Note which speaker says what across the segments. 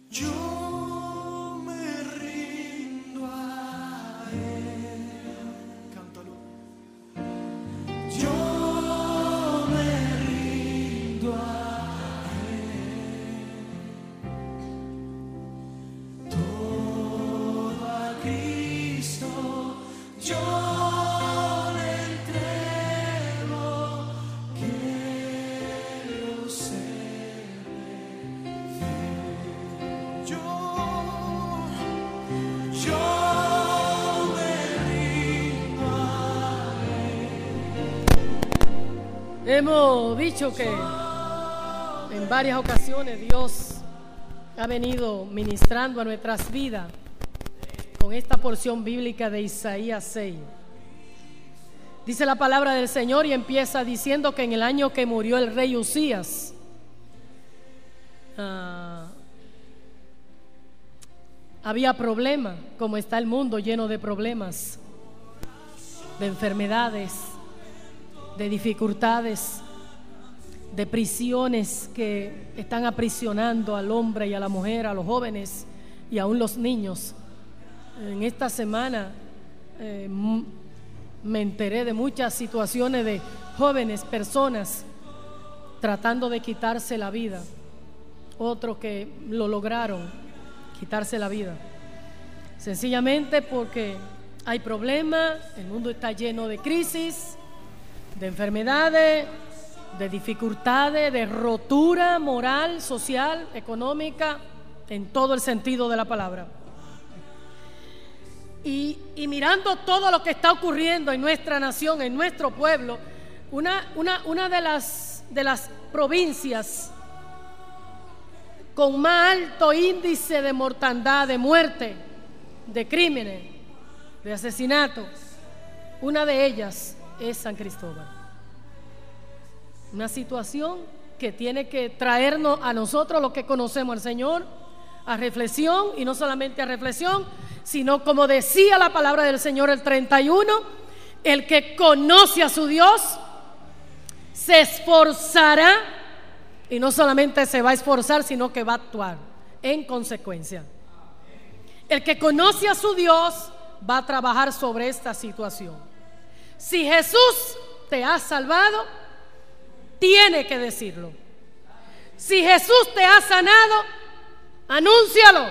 Speaker 1: Yo me rindo a Él. Cántalo. Yo me rindo a Él. Todo a Cristo yo le entrego. Quiero serle fiel. Yo me rindo a Él.
Speaker 2: Hemos dicho que en varias ocasiones Dios ha venido ministrando a nuestras vidas con esta porción bíblica de Isaías 6. Dice la palabra del Señor y empieza diciendo que en el año que murió el rey Usías, había problemas, como está el mundo lleno de problemas, de enfermedades, de dificultades, de prisiones que están aprisionando al hombre y a la mujer, a los jóvenes y aún los niños. En esta semana me enteré de muchas situaciones de jóvenes, personas tratando de quitarse la vida, otros que lo lograron, quitarse la vida, sencillamente porque hay problemas, el mundo está lleno de crisis, de enfermedades, de dificultades, de rotura moral, social, económica, en todo el sentido de la palabra. Y mirando todo lo que está ocurriendo en nuestra nación, en nuestro pueblo, una de las provincias con más alto índice de mortandad, de muerte, de crímenes, de asesinatos, una de ellas es San Cristóbal. Una situación que tiene que traernos a nosotros, los que conocemos al Señor, a reflexión, y no solamente a reflexión, sino como decía la palabra del Señor el 31, el que conoce a su Dios se esforzará, y no solamente se va a esforzar, sino que va a actuar en consecuencia. El que conoce a su Dios va a trabajar sobre esta situación. Si Jesús te ha salvado, tiene que decirlo. Si Jesús te ha sanado, anúncialo.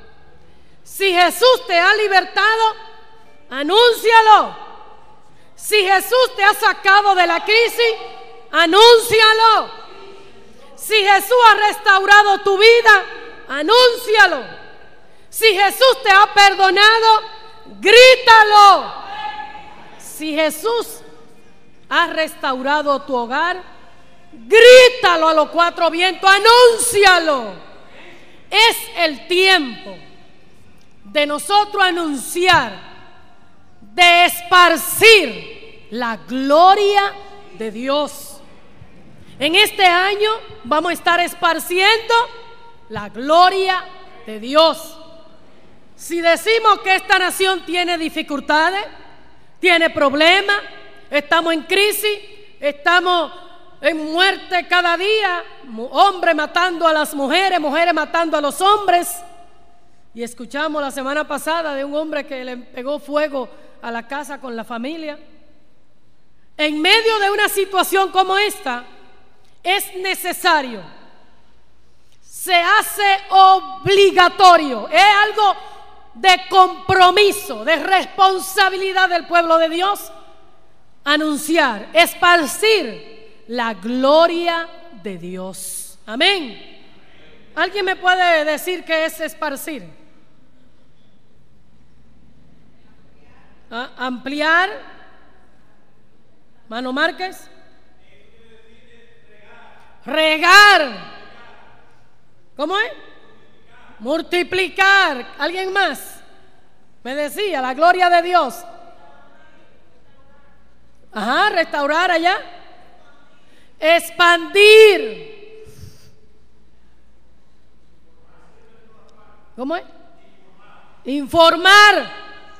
Speaker 2: Si Jesús te ha libertado, anúncialo. Si Jesús te ha sacado de la crisis, anúncialo. Si Jesús ha restaurado tu vida, anúncialo. Si Jesús te ha perdonado, grítalo. Si Jesús ha restaurado tu hogar, grítalo a los cuatro vientos, anúncialo. Es el tiempo de nosotros anunciar, de esparcir la gloria de Dios. En este año vamos a estar esparciendo la gloria de Dios. Si decimos que esta nación tiene dificultades, tiene problemas, estamos en crisis, estamos en muerte cada día, hombres matando a las mujeres, mujeres matando a los hombres, y escuchamos la semana pasada de un hombre que le pegó fuego a la casa con la familia. En medio de una situación como esta, es necesario, se hace obligatorio, es algo de compromiso, de responsabilidad del pueblo de Dios, anunciar, esparcir la gloria de Dios. Amén. ¿Alguien me puede decir qué es esparcir? Ampliar. Mano Márquez. Regar. ¿Cómo es? Multiplicar. ¿Alguien más? Me decía, la gloria de Dios. Ajá, restaurar allá. Expandir. ¿Cómo es? Informar.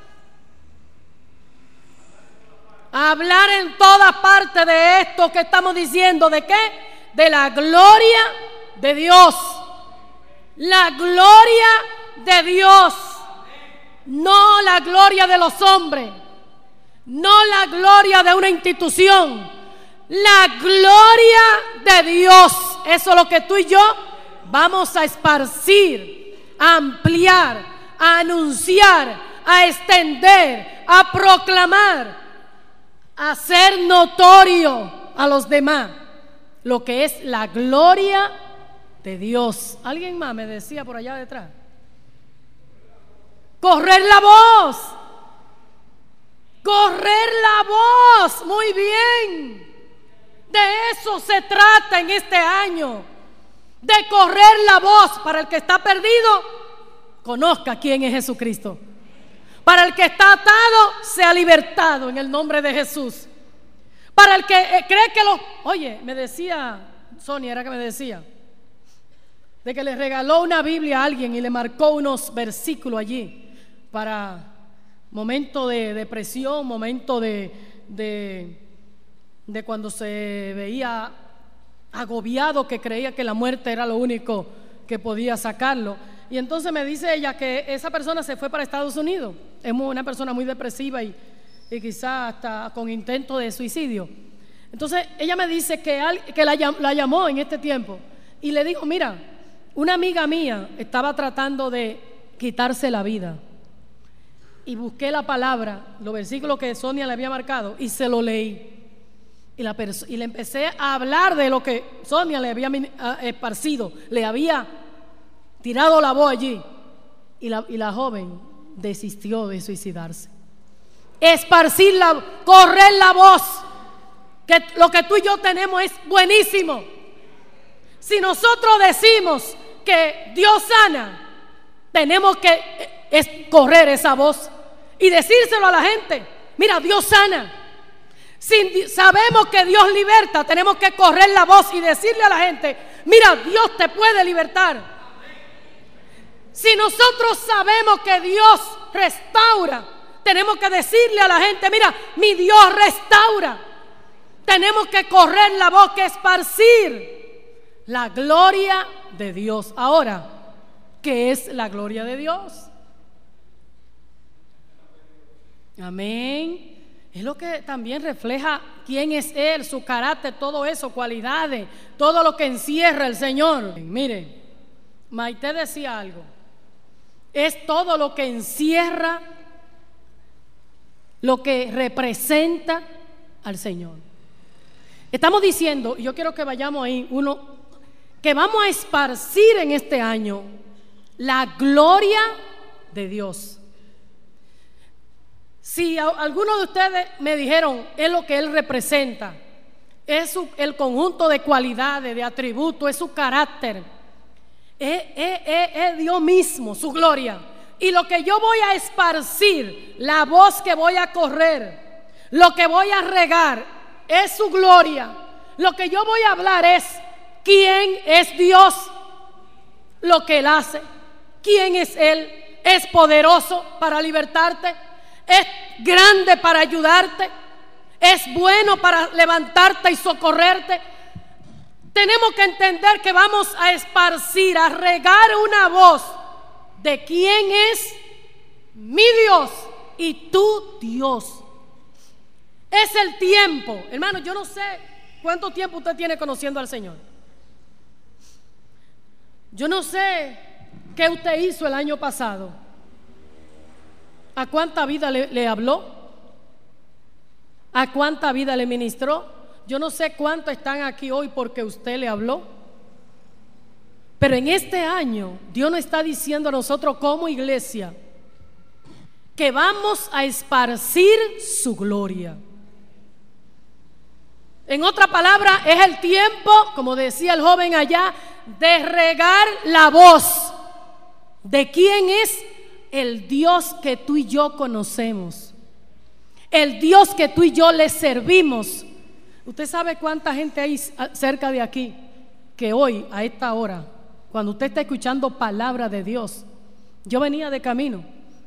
Speaker 2: Hablar en todas partes de esto que estamos diciendo. ¿De qué? De la gloria de Dios. la gloria de Dios, no la gloria de los hombres, no la gloria de una institución, la gloria de Dios. Eso es lo que tú y yo vamos a esparcir, a ampliar, a anunciar, a extender, a proclamar, a hacer notorio a los demás lo que es la gloria de Dios. ¿Alguien más me decía por allá detrás? Correr la voz. Correr la voz. Muy bien. De eso se trata en este año. De correr la voz. Para el que está perdido, conozca quién es Jesucristo. Para el que está atado, sea libertado en el nombre de Jesús. Para el que cree que Oye, me decía Sonia, era que me decía de que le regaló una Biblia a alguien y le marcó unos versículos allí para momento de depresión, momento de cuando se veía agobiado, que creía que la muerte era lo único que podía sacarlo. Y entonces me dice ella que esa persona se fue para Estados Unidos. Es una persona muy depresiva y quizás hasta con intento de suicidio. Entonces ella me dice que la llamó en este tiempo y le dijo: mira, una amiga mía estaba tratando de quitarse la vida, y busqué la palabra, los versículos que Sonia le había marcado, y se lo leí, y le empecé a hablar de lo que Sonia le había esparcido, le había tirado la voz allí, y la joven desistió de suicidarse. Esparcir correr la voz, que lo que tú y yo tenemos es buenísimo. Si nosotros decimos que Dios sana, tenemos que correr esa voz y decírselo a la gente: mira, Dios sana. Si sabemos que Dios liberta, tenemos que correr la voz y decirle a la gente: mira, Dios te puede libertar. Si nosotros sabemos que Dios restaura, tenemos que decirle a la gente: mira, mi Dios restaura. Tenemos que correr la voz, que esparcir la gloria de Dios. Ahora, ¿qué es la gloria de Dios? Amén. Es lo que también refleja quién es Él, su carácter, todo eso, cualidades, todo lo que encierra el Señor. Miren, Maite decía algo: es todo lo que encierra, lo que representa al Señor. Estamos diciendo, y yo quiero que vayamos ahí, que vamos a esparcir en este año la gloria de Dios. Si algunos de ustedes me dijeron, es lo que Él representa, es el conjunto de cualidades, de atributos, es su carácter, es Dios mismo, su gloria. Y lo que yo voy a esparcir, la voz que voy a correr, lo que voy a regar, es su gloria. Lo que yo voy a hablar es quién es Dios, lo que Él hace, quién es Él. Es poderoso para libertarte, es grande para ayudarte, es bueno para levantarte y socorrerte. Tenemos que entender que vamos a esparcir, a regar una voz de quién es mi Dios y tu Dios. Es el tiempo, hermano. Yo no sé cuánto tiempo usted tiene conociendo al Señor. Yo no sé qué usted hizo el año pasado, a cuánta vida le habló, a cuánta vida le ministró. Yo no sé cuántos están aquí hoy porque usted le habló. Pero en este año Dios nos está diciendo a nosotros como iglesia que vamos a esparcir su gloria. En otra palabra, es el tiempo, como decía el joven allá, de regar la voz de quién es el Dios que tú y yo conocemos, el Dios que tú y yo le servimos. Usted sabe cuánta gente hay cerca de aquí que hoy, a esta hora, cuando usted está escuchando palabra de Dios, yo venía de camino,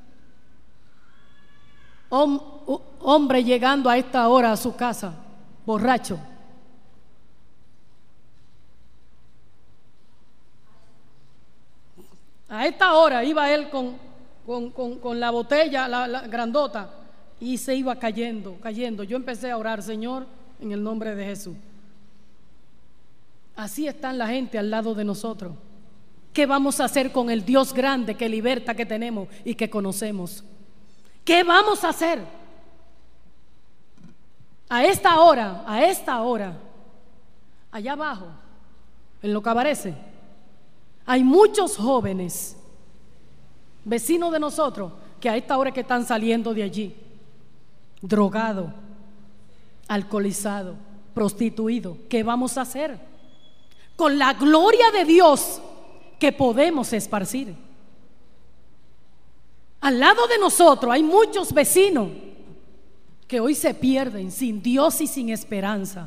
Speaker 2: hombre llegando a esta hora a su casa, borracho. A esta hora iba él con la botella, la grandota, y se iba cayendo. Yo empecé a orar: Señor, en el nombre de Jesús. Así está la gente al lado de nosotros. ¿Qué vamos a hacer con el Dios grande que liberta, que tenemos y que conocemos? ¿Qué vamos a hacer? A esta hora, allá abajo, en lo que aparece, hay muchos jóvenes, vecinos de nosotros, que a esta hora que están saliendo de allí, drogados, alcoholizados, prostituidos. ¿Qué vamos a hacer con la gloria de Dios que podemos esparcir? Al lado de nosotros hay muchos vecinos que hoy se pierden sin Dios y sin esperanza.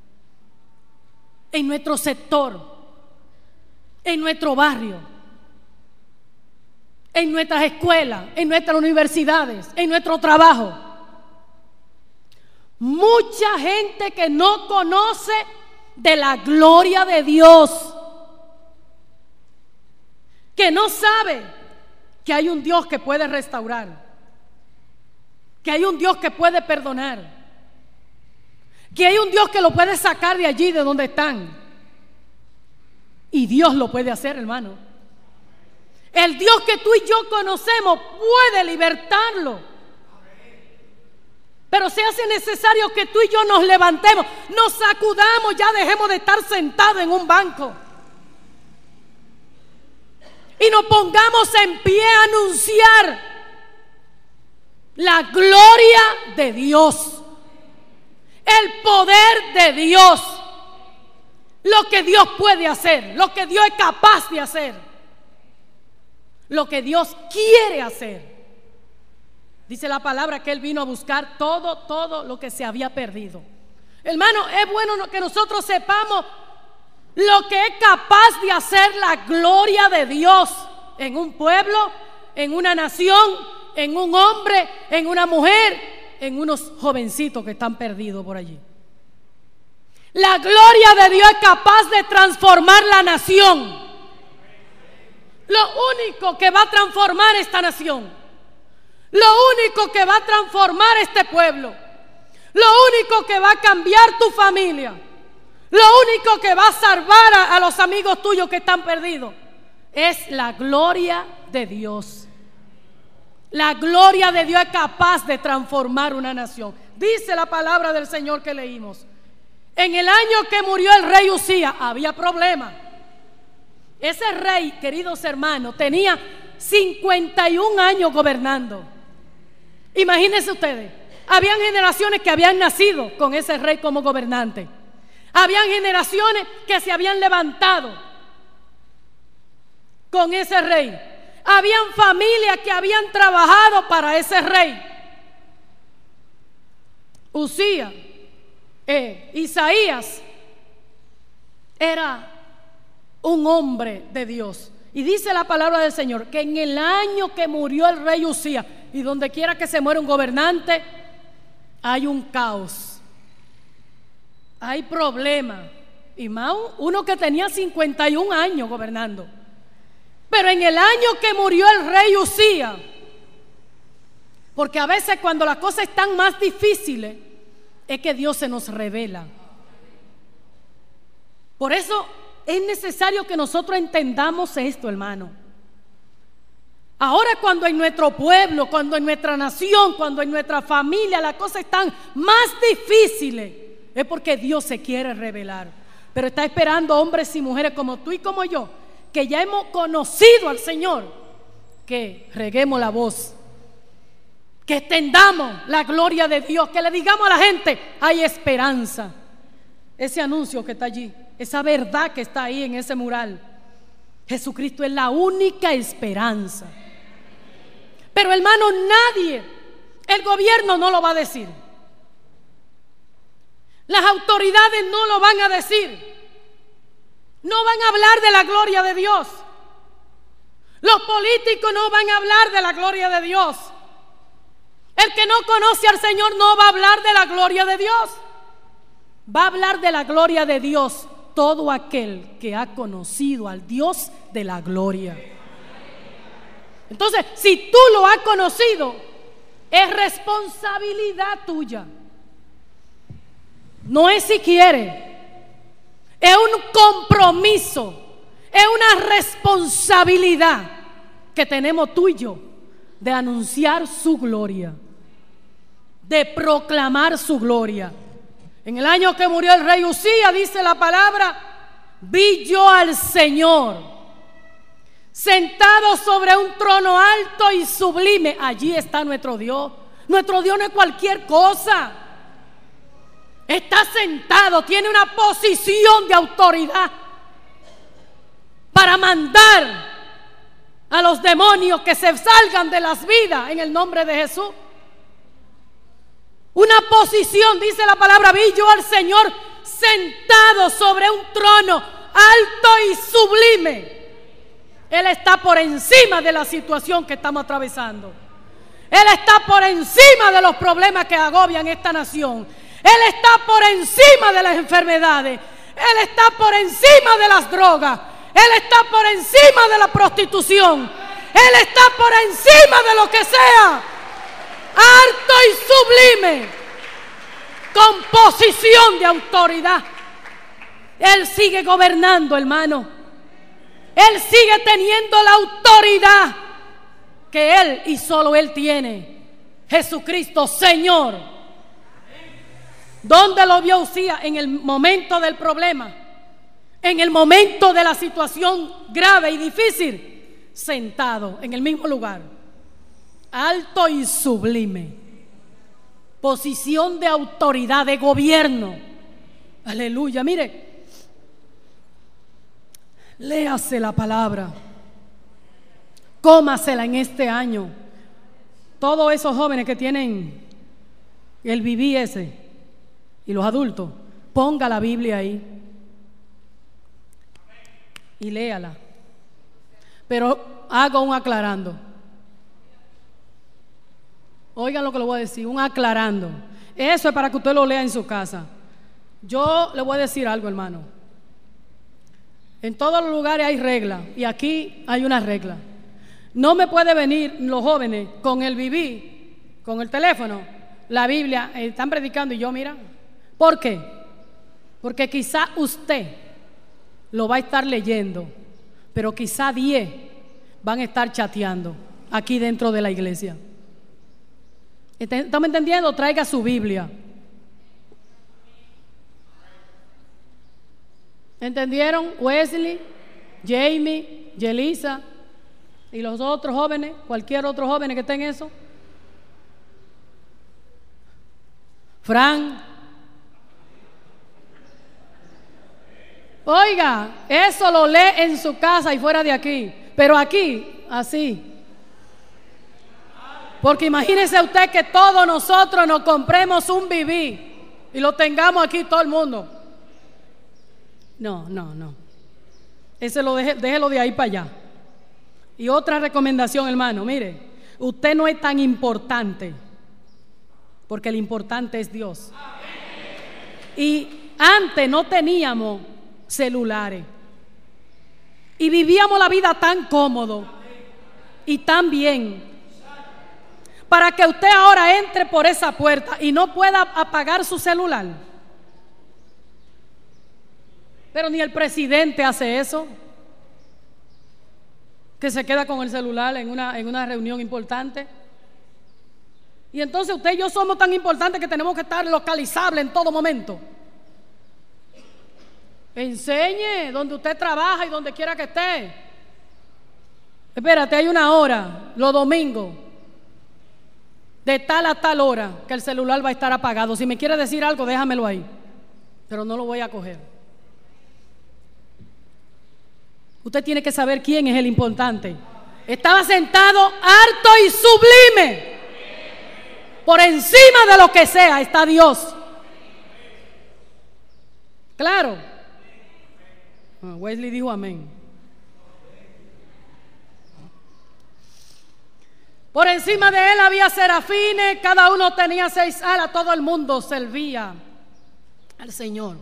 Speaker 2: En nuestro sector, en nuestro barrio, en nuestras escuelas, en nuestras universidades, en nuestro trabajo. Mucha gente que no conoce de la gloria de Dios, que no sabe que hay un Dios que puede restaurar, que hay un Dios que puede perdonar, que hay un Dios que lo puede sacar de allí, de donde están. Y Dios lo puede hacer, hermano. El Dios que tú y yo conocemos puede libertarlo. Pero se hace necesario que tú y yo nos levantemos, nos sacudamos, ya dejemos de estar sentados en un banco y nos pongamos en pie a anunciar la gloria de Dios, el poder de Dios, lo que Dios puede hacer, lo que Dios es capaz de hacer, lo que Dios quiere hacer. Dice la palabra que Él vino a buscar todo lo que se había perdido. Hermano, es bueno que nosotros sepamos lo que es capaz de hacer la gloria de Dios en un pueblo, en una nación, en un hombre, en una mujer, en unos jovencitos que están perdidos por allí. La gloria de Dios es capaz de transformar la nación. Lo único que va a transformar esta nación, lo único que va a transformar este pueblo, lo único que va a cambiar tu familia, lo único que va a salvar a los amigos tuyos que están perdidos, es la gloria de Dios. La gloria de Dios es capaz de transformar una nación. Dice la palabra del Señor que leímos: en el año que murió el rey Usías había problemas. Ese rey, queridos hermanos, tenía 51 años gobernando. Imagínense ustedes, habían generaciones que habían nacido con ese rey como gobernante. Habían generaciones que se habían levantado con ese rey. Habían familias que habían trabajado para ese rey. Usías, Isaías era un hombre de Dios. Y dice la palabra del Señor que en el año que murió el rey Usías, y donde quiera que se muera un gobernante, hay un caos, hay problemas. Y más uno que tenía 51 años gobernando. Pero en el año que murió el rey Usías, porque a veces cuando las cosas están más difíciles, es que Dios se nos revela. Por eso es necesario que nosotros entendamos esto, hermano. Ahora, cuando en nuestro pueblo, cuando en nuestra nación, cuando en nuestra familia las cosas están más difíciles, es porque Dios se quiere revelar. Pero está esperando hombres y mujeres como tú y como yo, que ya hemos conocido al Señor, que reguemos la voz, que extendamos la gloria de Dios, que le digamos a la gente: hay esperanza. Ese anuncio que está allí, esa verdad que está ahí en ese mural, Jesucristo es la única esperanza. Pero hermano, nadie, el gobierno no lo va a decir, las autoridades no lo van a decir, no van a hablar de la gloria de Dios, los políticos no van a hablar de la gloria de Dios, el que no conoce al Señor no va a hablar de la gloria de Dios. Va a hablar de la gloria de Dios todo aquel que ha conocido al Dios de la gloria. Entonces, si tú lo has conocido, es responsabilidad tuya. No es si quiere, es un compromiso, es una responsabilidad que tenemos tú y yo de anunciar su gloria, de proclamar su gloria. En el año que murió el rey Uzías, dice la palabra, vi yo al Señor sentado sobre un trono alto y sublime. Allí está nuestro Dios. Nuestro Dios no es cualquier cosa. Está sentado, tiene una posición de autoridad para mandar a los demonios que se salgan de las vidas en el nombre de Jesús. Una posición, dice la palabra, vi yo al Señor sentado sobre un trono alto y sublime. Él está por encima de la situación que estamos atravesando. Él está por encima de los problemas que agobian esta nación. Él está por encima de las enfermedades. Él está por encima de las drogas. Él está por encima de la prostitución. Él está por encima de lo que sea. Alto y sublime, con posición de autoridad. Él sigue gobernando, hermano. Él sigue teniendo la autoridad que Él y solo Él tiene. Jesucristo, Señor. ¿Dónde lo vio Uzías? En el momento del problema, en el momento de la situación grave y difícil, sentado en el mismo lugar, alto y sublime, posición de autoridad, de gobierno. Aleluya. Mire, léase la palabra, cómasela en este año. Todos esos jóvenes que tienen el viví ese y los adultos, ponga la Biblia ahí y léala, pero haga un aclarando. Oigan lo que le voy a decir, un aclarando. Eso es para que usted lo lea en su casa. Yo le voy a decir algo, hermano. En todos los lugares hay reglas y aquí hay una regla. No me puede venir los jóvenes con el viví, con el teléfono, la Biblia, están predicando y yo, mira. ¿Por qué? Porque quizá usted lo va a estar leyendo, pero quizá 10 van a estar chateando aquí dentro de la iglesia. ¿Estamos entendiendo? Traiga su Biblia. ¿Entendieron? Wesley, Jamie, Yelisa y los otros jóvenes, cualquier otro joven que esté en eso. Fran. Oiga, eso lo lee en su casa y fuera de aquí, pero aquí, así. Porque imagínese usted que todos nosotros nos compremos un viví y lo tengamos aquí todo el mundo. No. Ese déjelo de ahí para allá. Y otra recomendación, hermano, mire, usted no es tan importante, porque el importante es Dios. Y antes no teníamos celulares y vivíamos la vida tan cómodo y tan bien, para que usted ahora entre por esa puerta y no pueda apagar su celular. Pero ni el presidente hace eso, que se queda con el celular en una reunión importante. Y entonces usted y yo somos tan importantes que tenemos que estar localizables en todo momento. Enseñe donde usted trabaja y donde quiera que esté. Espérate, hay una hora, los domingos, de tal a tal hora, que el celular va a estar apagado. Si me quiere decir algo, déjamelo ahí, pero no lo voy a coger. Usted tiene que saber quién es el importante. Estaba sentado alto y sublime. Por encima de lo que sea está Dios. Claro. Wesley dijo amén. Por encima de él había serafines, cada uno tenía 6 alas, todo el mundo servía al Señor.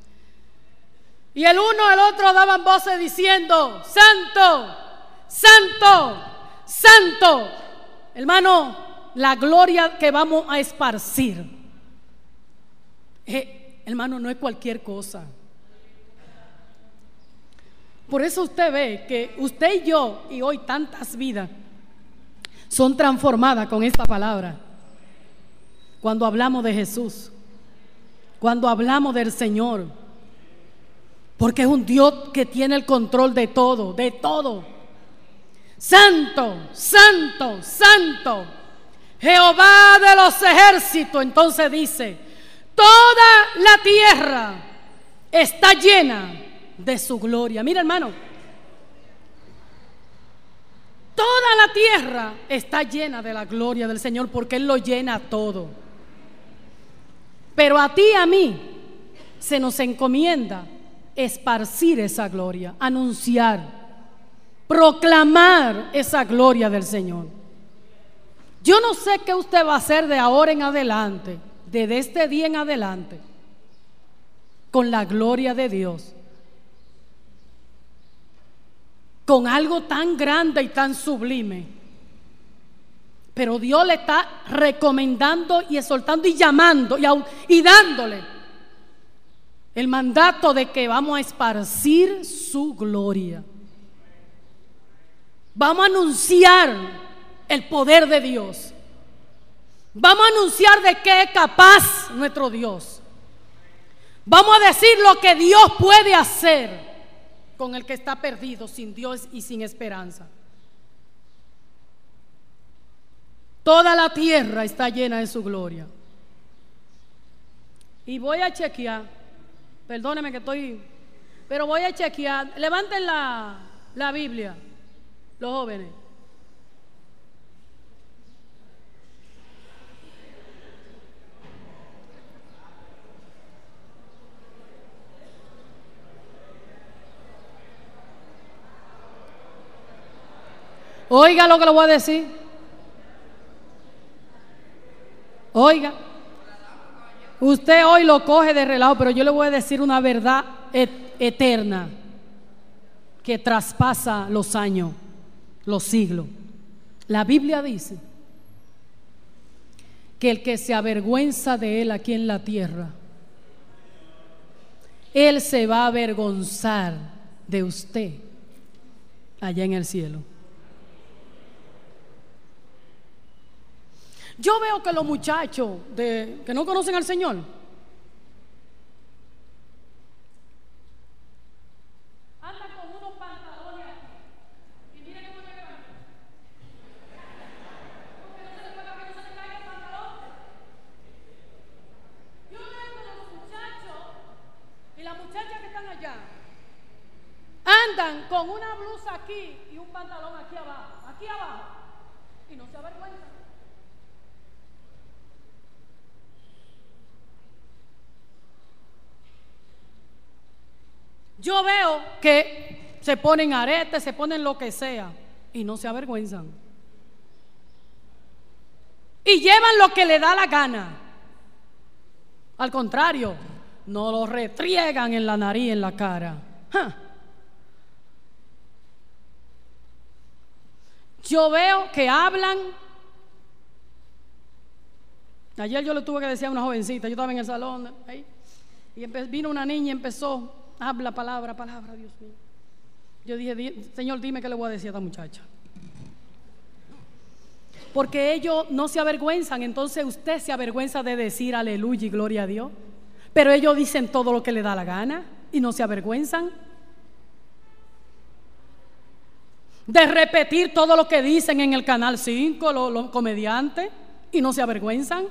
Speaker 2: Y el uno al otro daban voces diciendo: Santo, Santo, santo. Hermano, la gloria que vamos a esparcir, hermano, no es cualquier cosa. Por eso usted ve que usted y yo, y hoy tantas vidas son transformadas con esta palabra. Cuando hablamos de Jesús, cuando hablamos del Señor, porque es un Dios que tiene el control de todo, de todo. Santo, santo, santo, Jehová de los ejércitos. Entonces dice: toda la tierra está llena de su gloria. Mira, hermano, toda la tierra está llena de la gloria del Señor, porque Él lo llena todo. Pero a ti y a mí se nos encomienda esparcir esa gloria, anunciar, proclamar esa gloria del Señor. Yo no sé qué usted va a hacer de ahora en adelante, desde este día en adelante, con la gloria de Dios, con algo tan grande y tan sublime. Pero Dios le está recomendando y exhortando y llamando y dándole el mandato de que vamos a esparcir su gloria. Vamos a anunciar el poder de Dios. Vamos a anunciar de qué es capaz nuestro Dios. Vamos a decir lo que Dios puede hacer con el que está perdido, sin Dios y sin esperanza. Toda la tierra está llena de su gloria. Y voy a chequear, perdóneme que estoy, pero voy a chequear. Levanten la Biblia, los jóvenes. Oiga lo que le voy a decir. Oiga, usted hoy lo coge de relajo, pero yo le voy a decir una verdad eterna que traspasa los años, los siglos. La Biblia dice que el que se avergüenza de él aquí en la tierra, él se va a avergonzar de usted allá en el cielo. Yo veo que los muchachos que no conocen al Señor andan con unos pantalones aquí. Y miren cómo llegan. Porque no se les puede que no se les caiga el pantalón. Yo veo que los muchachos y las muchachas que están allá andan con una blusa aquí y un pantalón aquí abajo, y no se avergüenzan. Yo veo que se ponen aretes, se ponen lo que sea y no se avergüenzan. Y llevan lo que le da la gana. Al contrario, no lo retriegan en la nariz, en la cara. Yo veo que hablan. Ayer yo le tuve que decir a una jovencita, yo estaba en el salón ahí, y vino una niña y empezó: habla palabra, Dios mío. Yo dije: Señor, dime qué le voy a decir a esta muchacha. Porque ellos no se avergüenzan. Entonces usted se avergüenza de decir aleluya y gloria a Dios. Pero ellos dicen todo lo que le da la gana y no se avergüenzan de repetir todo lo que dicen en el Canal 5 los comediantes y no se avergüenzan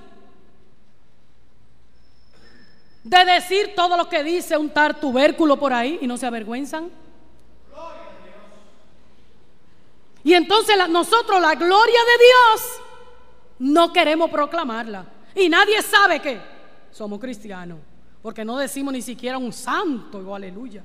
Speaker 2: de decir todo lo que dice un tal tubérculo por ahí y no se avergüenzan. Y entonces nosotros la gloria de Dios no queremos proclamarla. Y nadie sabe que somos cristianos, porque no decimos ni siquiera un santo o aleluya.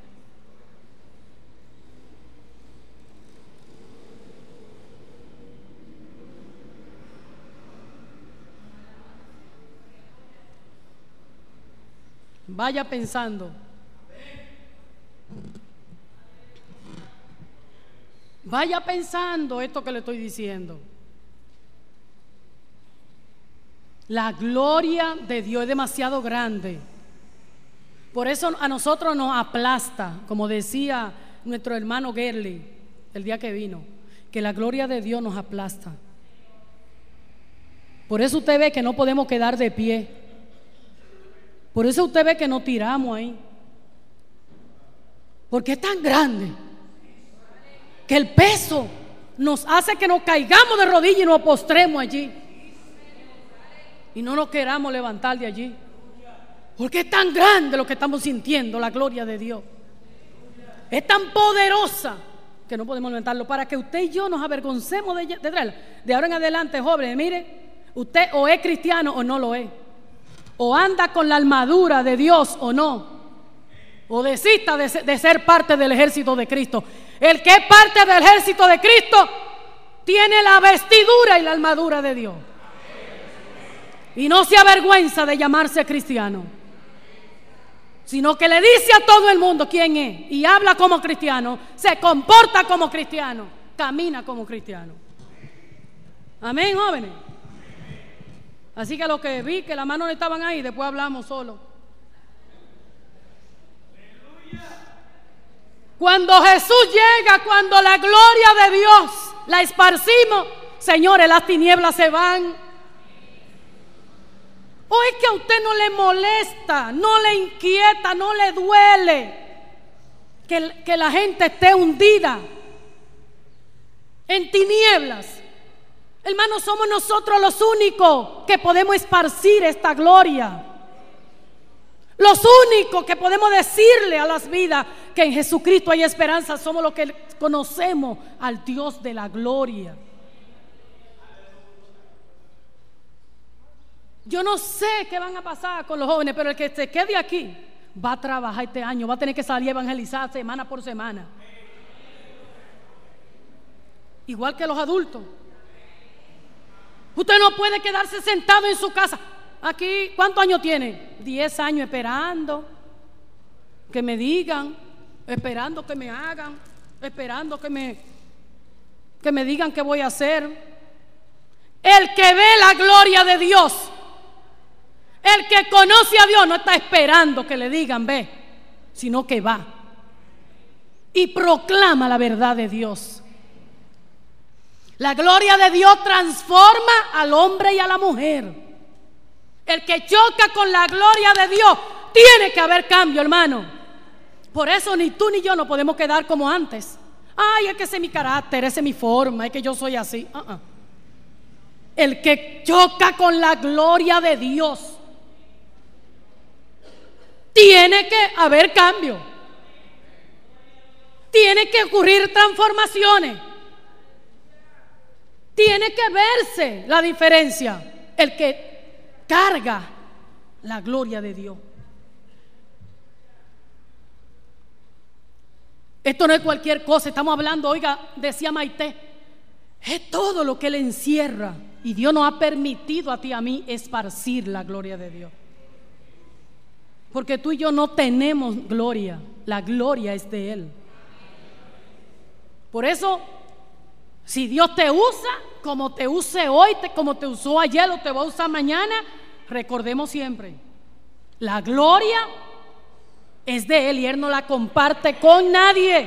Speaker 2: Vaya pensando. Vaya pensando esto que le estoy diciendo. La gloria de Dios es demasiado grande. Por eso a nosotros nos aplasta, como decía nuestro hermano Gerli el día que vino, que la gloria de Dios nos aplasta. Por eso usted ve que no podemos quedar de pie. Por eso usted ve que nos tiramos ahí. Porque es tan grande que el peso nos hace que nos caigamos de rodillas y nos postremos allí y no nos queramos levantar de allí, porque es tan grande lo que estamos sintiendo. La gloria de Dios es tan poderosa que no podemos levantarlo. Para que usted y yo nos avergoncemos de traerla. De ahora en adelante, jóvenes, mire, usted o es cristiano o no lo es, o anda con la armadura de Dios o no, o desista de ser parte del ejército de Cristo. El que es parte del ejército de Cristo tiene la vestidura y la armadura de Dios, y no se avergüenza de llamarse cristiano, sino que le dice a todo el mundo quién es, y habla como cristiano, se comporta como cristiano, camina como cristiano. Amén, jóvenes. Así que lo que vi, que las manos estaban ahí, después hablamos solo. Cuando Jesús llega, cuando la gloria de Dios la esparcimos, señores, las tinieblas se van. ¿O es que a usted no le molesta, no le inquieta, no le duele que la gente esté hundida en tinieblas? Hermanos, somos nosotros los únicos que podemos esparcir esta gloria. Los únicos que podemos decirle a las vidas que en Jesucristo hay esperanza. Somos los que conocemos al Dios de la gloria. Yo no sé qué van a pasar con los jóvenes, pero el que se quede aquí va a trabajar este año, va a tener que salir a evangelizar semana por semana, igual que los adultos. Usted no puede quedarse sentado en su casa. Aquí, ¿cuántos años tiene? 10 años esperando que me digan, esperando que me hagan, esperando que me digan qué voy a hacer. El que ve la gloria de Dios, el que conoce a Dios, no está esperando que le digan ve, sino que va y proclama la verdad de Dios. La gloria de Dios transforma al hombre y a la mujer. El que choca con la gloria de Dios, tiene que haber cambio, hermano. Por eso ni tú ni yo no podemos quedar como antes. Ay, es que ese es mi carácter, esa es mi forma, es que yo soy así. El que choca con la gloria de Dios, tiene que haber cambio. Tiene que ocurrir transformaciones. Tiene que verse la diferencia. El que carga la gloria de Dios. Esto no es cualquier cosa. Estamos hablando, oiga, decía Maite, es todo lo que Él encierra. Y Dios nos ha permitido a ti y a mí esparcir la gloria de Dios. Porque tú y yo no tenemos gloria. La gloria es de Él. Por eso, si Dios te usa, como te use hoy, como te usó ayer o te va a usar mañana, recordemos siempre, la gloria es de Él y Él no la comparte con nadie.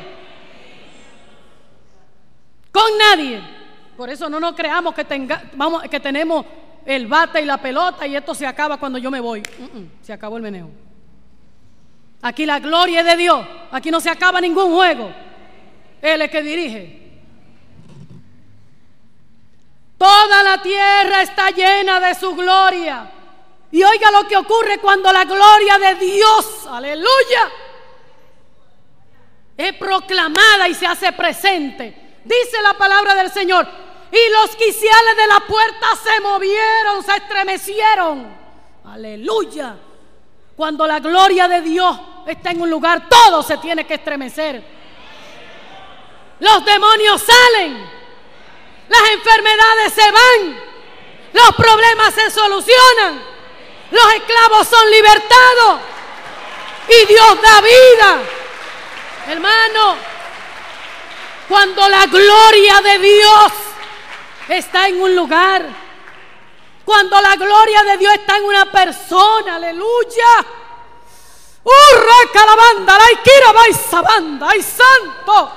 Speaker 2: Con nadie. Por eso no nos creamos que tenemos el bate y la pelota y esto se acaba cuando yo me voy. Se acabó el meneo. Aquí la gloria es de Dios. Aquí no se acaba ningún juego. Él es que dirige. Toda la tierra está llena de su gloria. Y oiga lo que ocurre cuando la gloria de Dios, aleluya, es proclamada y se hace presente. Dice la palabra del Señor: y los quiciales de la puerta se movieron, se estremecieron. Aleluya. Cuando la gloria de Dios está en un lugar, todo se tiene que estremecer. Los demonios salen, las enfermedades se van, los problemas se solucionan, los esclavos son libertados y Dios da vida. Hermano, Cuando la gloria de Dios está en un lugar, cuando la gloria de Dios está en una persona, aleluya. ¡Urra calabanda! ¡Ay, kira, vai sabanda! ¡Ay, santo!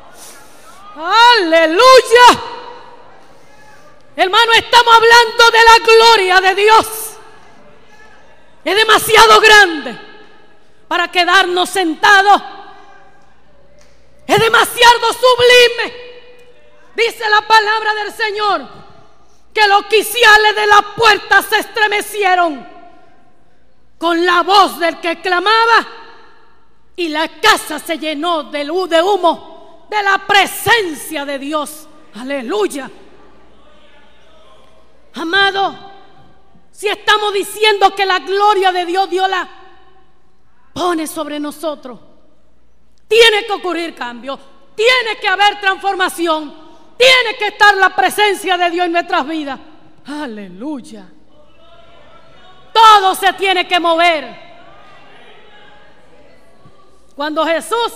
Speaker 2: ¡Aleluya! Hermano, estamos hablando de la gloria de Dios. Es demasiado grande para quedarnos sentados. Es demasiado sublime. Dice la palabra del Señor que los quiciales de la puerta se estremecieron con la voz del que clamaba, y la casa se llenó de humo de la presencia de Dios. Aleluya. Amado, si estamos diciendo que la gloria de Dios la pone sobre nosotros, tiene que ocurrir cambio, tiene que haber transformación, tiene que estar la presencia de Dios en nuestras vidas. Aleluya. Todo se tiene que mover. Cuando Jesús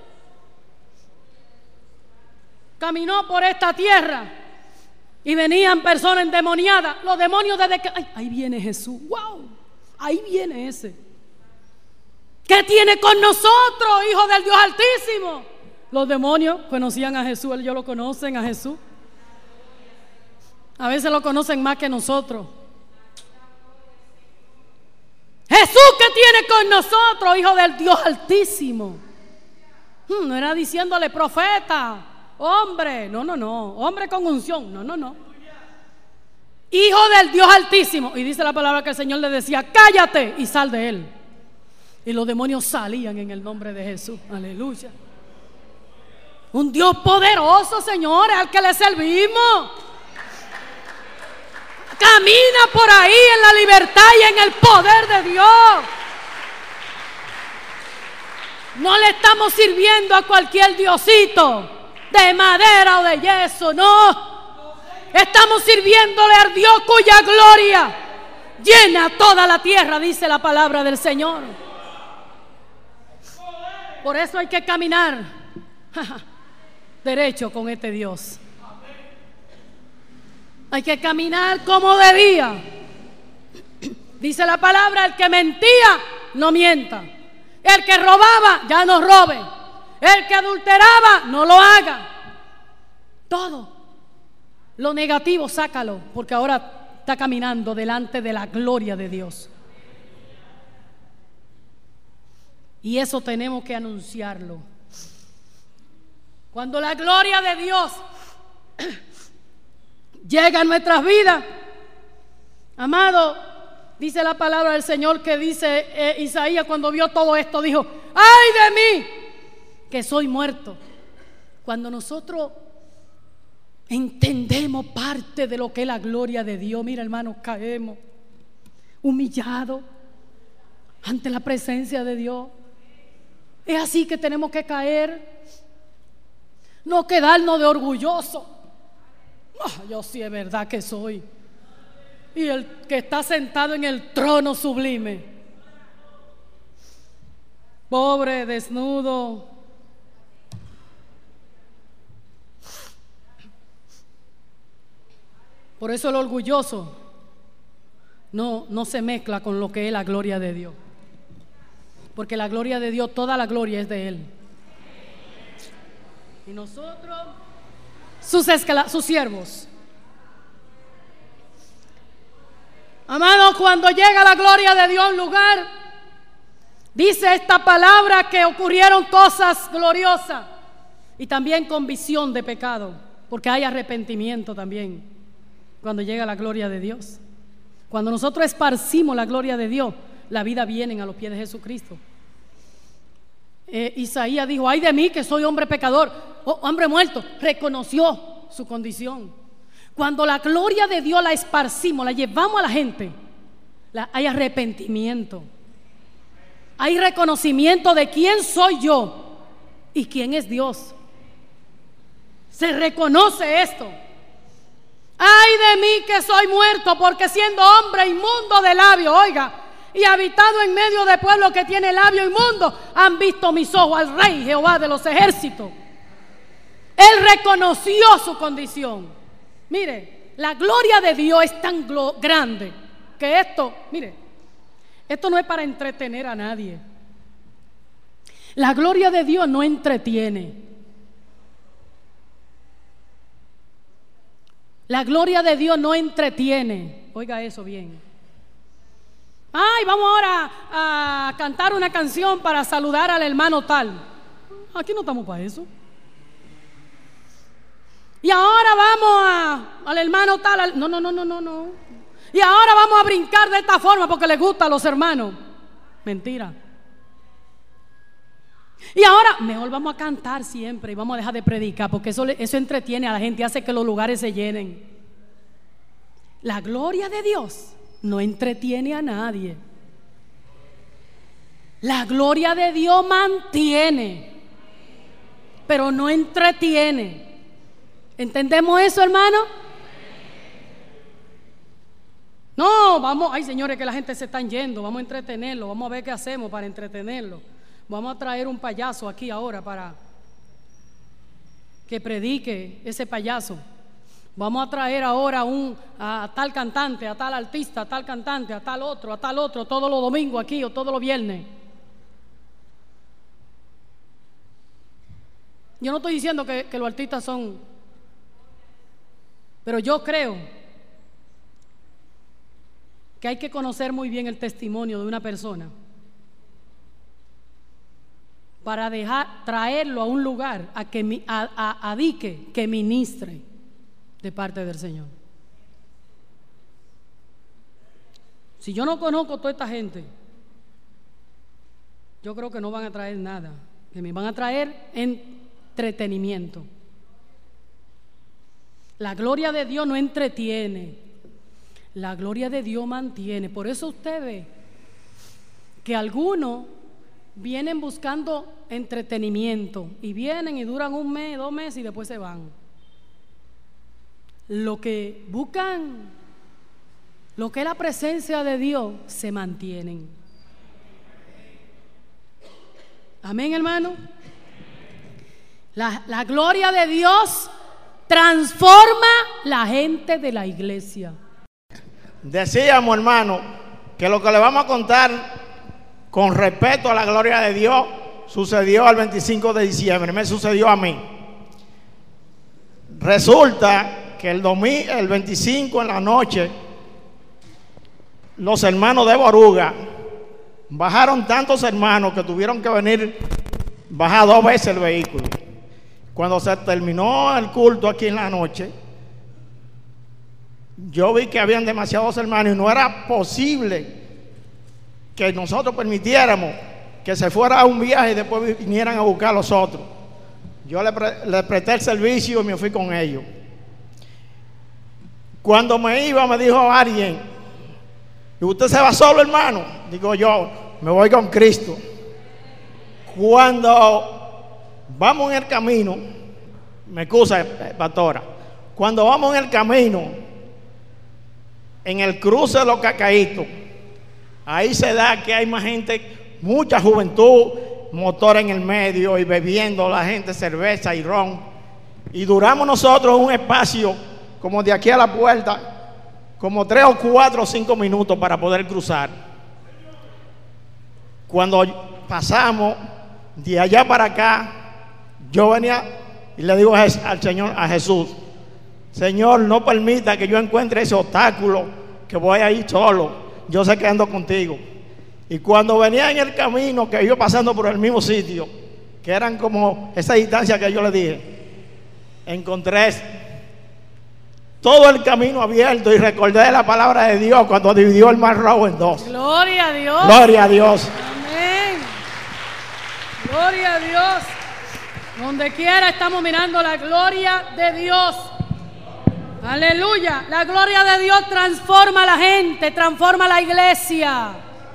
Speaker 2: caminó por esta tierra y venían personas endemoniadas, los demonios desde que... ¡Ay, ahí viene Jesús! ¡Wow! Ahí viene ese. ¿Qué tiene con nosotros, hijo del Dios Altísimo? Los demonios conocían a Jesús, ellos lo conocen a Jesús. A veces lo conocen más que nosotros. Jesús, ¿qué tiene con nosotros, hijo del Dios Altísimo? No era diciéndole profeta, hombre, no, hombre con unción, no. Hijo del Dios Altísimo. Y dice la palabra que el Señor le decía, cállate y sal de él. Y los demonios salían en el nombre de Jesús. Aleluya. Un Dios poderoso, señores, al que le servimos. Camina por ahí en la libertad y en el poder de Dios. No le estamos sirviendo a cualquier diosito de madera o de yeso, no. Estamos sirviéndole al Dios cuya gloria llena toda la tierra, dice la palabra del Señor. Por eso hay que caminar derecho con este Dios. Hay que caminar como debía. Dice la palabra, el que mentía, no mienta. El que robaba, ya no robe. El que adulteraba, no lo haga. Todo lo negativo, sácalo, porque ahora está caminando delante de la gloria de Dios. Y eso tenemos que anunciarlo. Cuando la gloria de Dios llega a nuestras vidas, amado, dice la palabra del Señor que dice Isaías cuando vio todo esto, dijo, ¡ay de mí, que soy muerto! Cuando nosotros entendemos parte de lo que es la gloria de Dios, mira hermanos, caemos humillados ante la presencia de Dios. Es así que tenemos que caer, no quedarnos de orgullosos. Yo sí es verdad que soy. Y el que está sentado en el trono sublime, pobre, desnudo. Por eso el orgulloso no se mezcla con lo que es la gloria de Dios. Porque la gloria de Dios, toda la gloria es de Él. Y nosotros, sus siervos. Amados, cuando llega la gloria de Dios a un lugar, dice esta palabra que ocurrieron cosas gloriosas y también con visión de pecado, porque hay arrepentimiento también cuando llega la gloria de Dios. Cuando nosotros esparcimos la gloria de Dios, la vida viene a los pies de Jesucristo. Isaías dijo, ay de mí que soy hombre pecador, hombre muerto. Reconoció su condición. Cuando la gloria de Dios la esparcimos, la llevamos a la gente, hay arrepentimiento, hay reconocimiento de quién soy yo y quién es Dios. Se reconoce esto. Ay de mí que soy muerto, porque siendo hombre inmundo de labio, oiga, y habitado en medio de pueblo que tiene labio inmundo, han visto mis ojos al Rey Jehová de los ejércitos. Él reconoció su condición. Mire, la gloria de Dios es tan grande que esto, mire, esto no es para entretener a nadie. La gloria de Dios no entretiene. La gloria de Dios no entretiene. Oiga eso bien. Ay, vamos ahora a cantar una canción para saludar al hermano tal. Aquí no estamos para eso. Y ahora vamos al hermano tal. No. Y ahora vamos a brincar de esta forma porque les gusta a los hermanos. Mentira. Y ahora mejor vamos a cantar siempre y vamos a dejar de predicar, porque eso entretiene a la gente y hace que los lugares se llenen. La gloria de Dios no entretiene a nadie. La gloria de Dios mantiene, pero no entretiene. ¿Entendemos eso, hermano? No, vamos, ay señores, que la gente se está yendo, vamos a entretenerlo, vamos a ver qué hacemos para entretenerlo. Vamos a traer un payaso aquí ahora para que predique ese payaso. Vamos a traer ahora a tal cantante, a tal artista, a tal cantante, a tal otro, todos los domingos aquí o todos los viernes. Yo no estoy diciendo que los artistas son, pero yo creo que hay que conocer muy bien el testimonio de una persona para traerlo a un lugar a dique que ministre de parte del Señor. Si yo no conozco a toda esta gente, yo creo que no van a traer nada, que me van a traer entretenimiento. La gloria de Dios no entretiene, la gloria de Dios mantiene. Por eso usted ve que algunos vienen buscando entretenimiento y vienen y duran 1 mes, 2 meses y después se van. Lo que buscan, lo que es la presencia de Dios, se mantienen. Amén, hermano. La gloria de Dios transforma la gente de la iglesia.
Speaker 3: Decíamos, hermano, que lo que le vamos a contar con respecto a la gloria de Dios sucedió el 25 de diciembre, me sucedió a mí. Resulta que el 25 en la noche, los hermanos de Boruga bajaron tantos hermanos que tuvieron que venir, bajar 2 veces el vehículo. Cuando se terminó el culto aquí en la noche, yo vi que habían demasiados hermanos y no era posible que nosotros permitiéramos que se fuera a un viaje y después vinieran a buscar a los otros. Yo le presté el servicio y me fui con ellos. Cuando me iba, me dijo alguien: ¿y usted se va solo, hermano? Digo yo, me voy con Cristo. Cuando vamos en el camino, me excusa, pastora, cuando vamos en el camino, en el cruce de los Cacaitos, ahí se da que hay más gente, mucha juventud, motor en el medio y bebiendo la gente cerveza y ron. Y duramos nosotros un espacio como de aquí a la puerta, como 3 o 4 o 5 minutos para poder cruzar. Cuando pasamos de allá para acá, yo venía y le digo al Señor, a Jesús: Señor, no permita que yo encuentre ese obstáculo, que voy a ir solo, yo sé que ando contigo. Y cuando venía en el camino, que iba pasando por el mismo sitio, que eran como esa distancia que yo le dije, encontré todo el camino abierto y recordé la palabra de Dios cuando dividió el mar rojo en 2.
Speaker 2: Gloria a Dios.
Speaker 3: Gloria a Dios.
Speaker 2: Amén. Gloria a Dios. Donde quiera estamos mirando la gloria de Dios. Aleluya. La gloria de Dios transforma a la gente, transforma a la iglesia.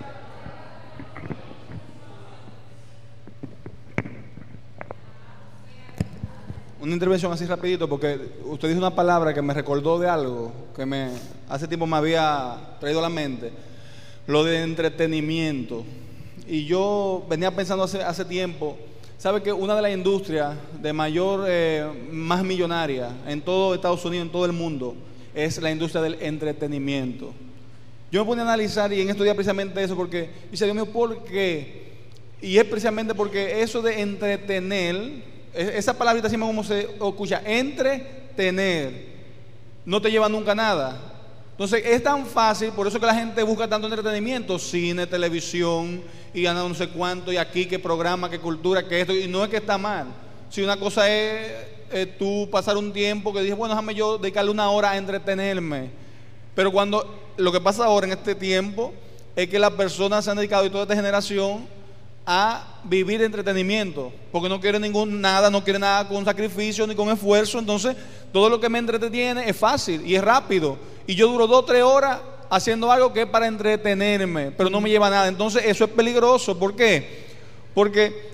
Speaker 4: Una intervención así rapidito, porque usted dijo una palabra que me recordó de algo que hace tiempo me había traído a la mente, lo de entretenimiento. Y yo venía pensando hace tiempo Sabe que una de las industrias de mayor, más millonaria en todo Estados Unidos, en todo el mundo, es la industria del entretenimiento. Yo me ponía a analizar y en estos días precisamente eso, porque dice, Dios mío, ¿por qué? Y es precisamente porque eso de entretener, esa palabrita así como se escucha, entretener, no te lleva nunca a nada. Entonces es tan fácil, por eso que la gente busca tanto entretenimiento, cine, televisión, y anda no sé cuánto, y aquí qué programa, qué cultura, qué esto, y no es que está mal. Si una cosa es tú pasar un tiempo que dices, bueno, déjame yo dedicarle una hora a entretenerme. Pero cuando lo que pasa ahora en este tiempo es que las personas se han dedicado, y toda esta generación, a vivir de entretenimiento, porque no quieren no quieren nada con sacrificio ni con esfuerzo. Entonces todo lo que me entretiene es fácil y es rápido, y yo duro 2 o 3 horas haciendo algo que es para entretenerme, pero no me lleva a nada. Entonces eso es peligroso. ¿Por qué? Porque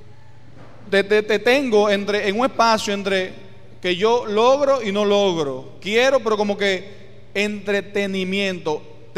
Speaker 4: te tengo en un espacio entre que yo logro y no logro, quiero, pero como que entretenimiento,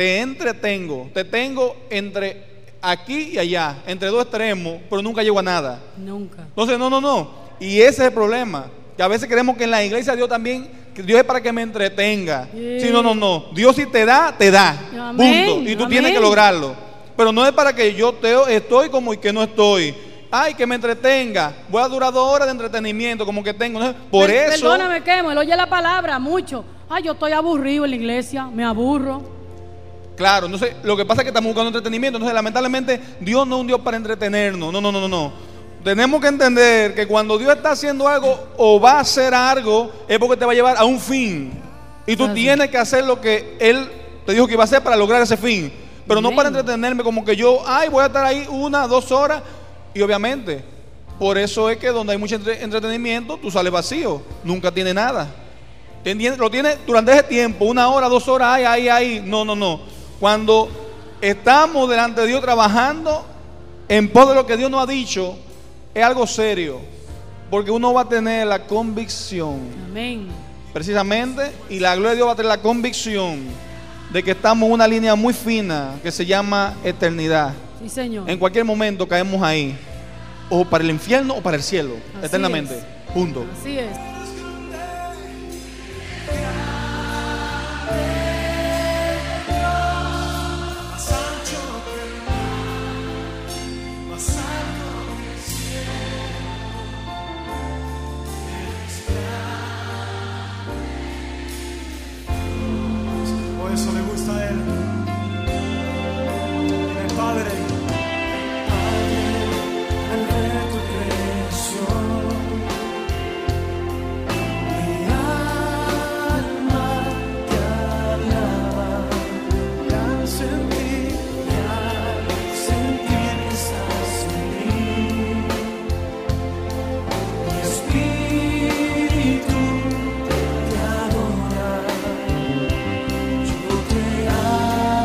Speaker 4: te tengo entre aquí y allá, entre 2 extremos, pero nunca llego a nada.
Speaker 2: Nunca.
Speaker 4: Entonces, no. Y ese es el problema. Que a veces creemos que en la iglesia Dios también, que Dios es para que me entretenga. Sí, no. Dios si te da.
Speaker 2: Amén,
Speaker 4: punto. Y tú
Speaker 2: amén.
Speaker 4: tienes que lograrlo. Pero no es para que yo estoy como y que no estoy. Ay, que me entretenga. Voy a durar 2 horas de entretenimiento, como que tengo. ¿No? Por eso.
Speaker 2: Perdóname, Kemo, él oye la palabra mucho. Ay, yo estoy aburrido en la iglesia, me aburro.
Speaker 4: Claro, entonces lo que pasa es que estamos buscando entretenimiento. Entonces, lamentablemente, Dios no es un Dios para entretenernos. No. Tenemos que entender que cuando Dios está haciendo algo o va a hacer algo, es porque te va a llevar a un fin. Y tú tienes que hacer lo que Él te dijo que iba a hacer para lograr ese fin. Pero no para entretenerme, como que yo, voy a estar ahí 1 o 2 horas. Y obviamente, por eso es que donde hay mucho entretenimiento, tú sales vacío. Nunca tienes nada. Lo tienes durante ese tiempo, 1 hora, 2 horas, ahí. No. Cuando estamos delante de Dios trabajando en pos de lo que Dios nos ha dicho, es algo serio, porque uno va a tener la convicción,
Speaker 2: Amén.
Speaker 4: precisamente, y la gloria de Dios va a tener la convicción de que estamos en una línea muy fina que se llama eternidad.
Speaker 2: Sí, Señor.
Speaker 4: En cualquier momento caemos ahí, o para el infierno o para el cielo,
Speaker 2: Así
Speaker 4: eternamente.
Speaker 2: es.
Speaker 4: Punto.
Speaker 2: Así es.
Speaker 1: Más ancho que el mar, más alto que el cielo, eres grande. Por eso le gusta a él. Dile, Padre, al ver tu creación, mi alma te alaba, y al sentir que estás en mí, mi espíritu te adora, yo te amo.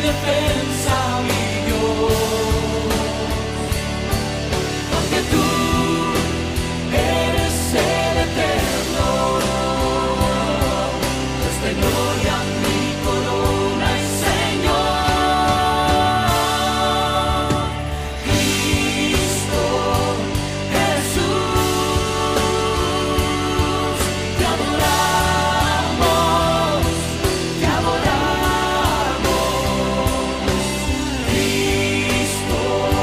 Speaker 1: defensa, mi Dios. Porque tú eres el eterno, Dios de gloria, mi corona y Señor. Cristo Jesús, te adoramos, te adoramos. Cristo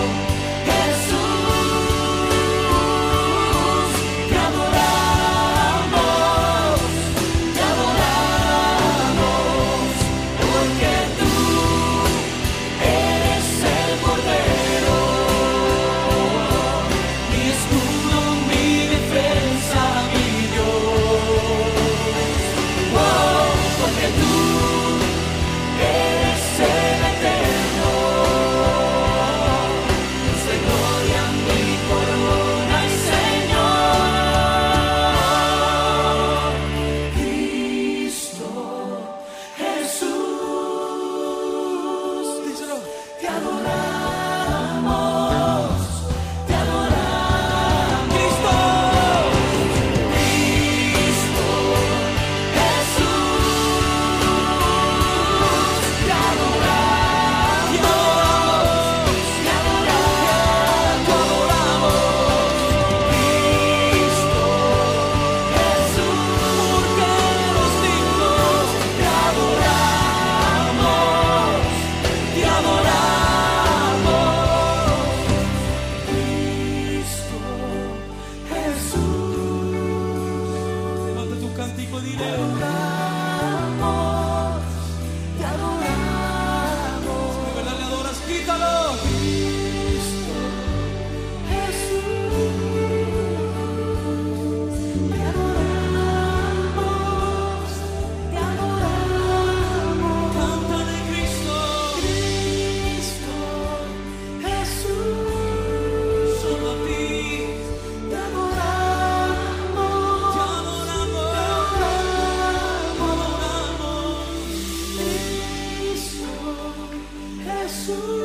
Speaker 1: Jesús, te adoramos, porque tú eres el Cordero, mi escudo, mi defensa, mi Dios. Oh, porque tú eres el eterno, Dios de gloria, mi corona y Señor. Cristo Jesús, díselo, te adoramos, te adoramos. Cristo Jesús, te adoramos, te adoramos. Cristo Jesús, porque eres digno, te adoramos, te adoramos. Cristo Jesús, levanta tu cántico y dile: te adoramos, te adoramos. Si de verdad le adoras, quítalo. Cristo Jesús, te adoramos, te adoramos. Cántale, Cristo. Cristo Jesús, solo a ti te adoramos, te adoramos. Cristo Jesús.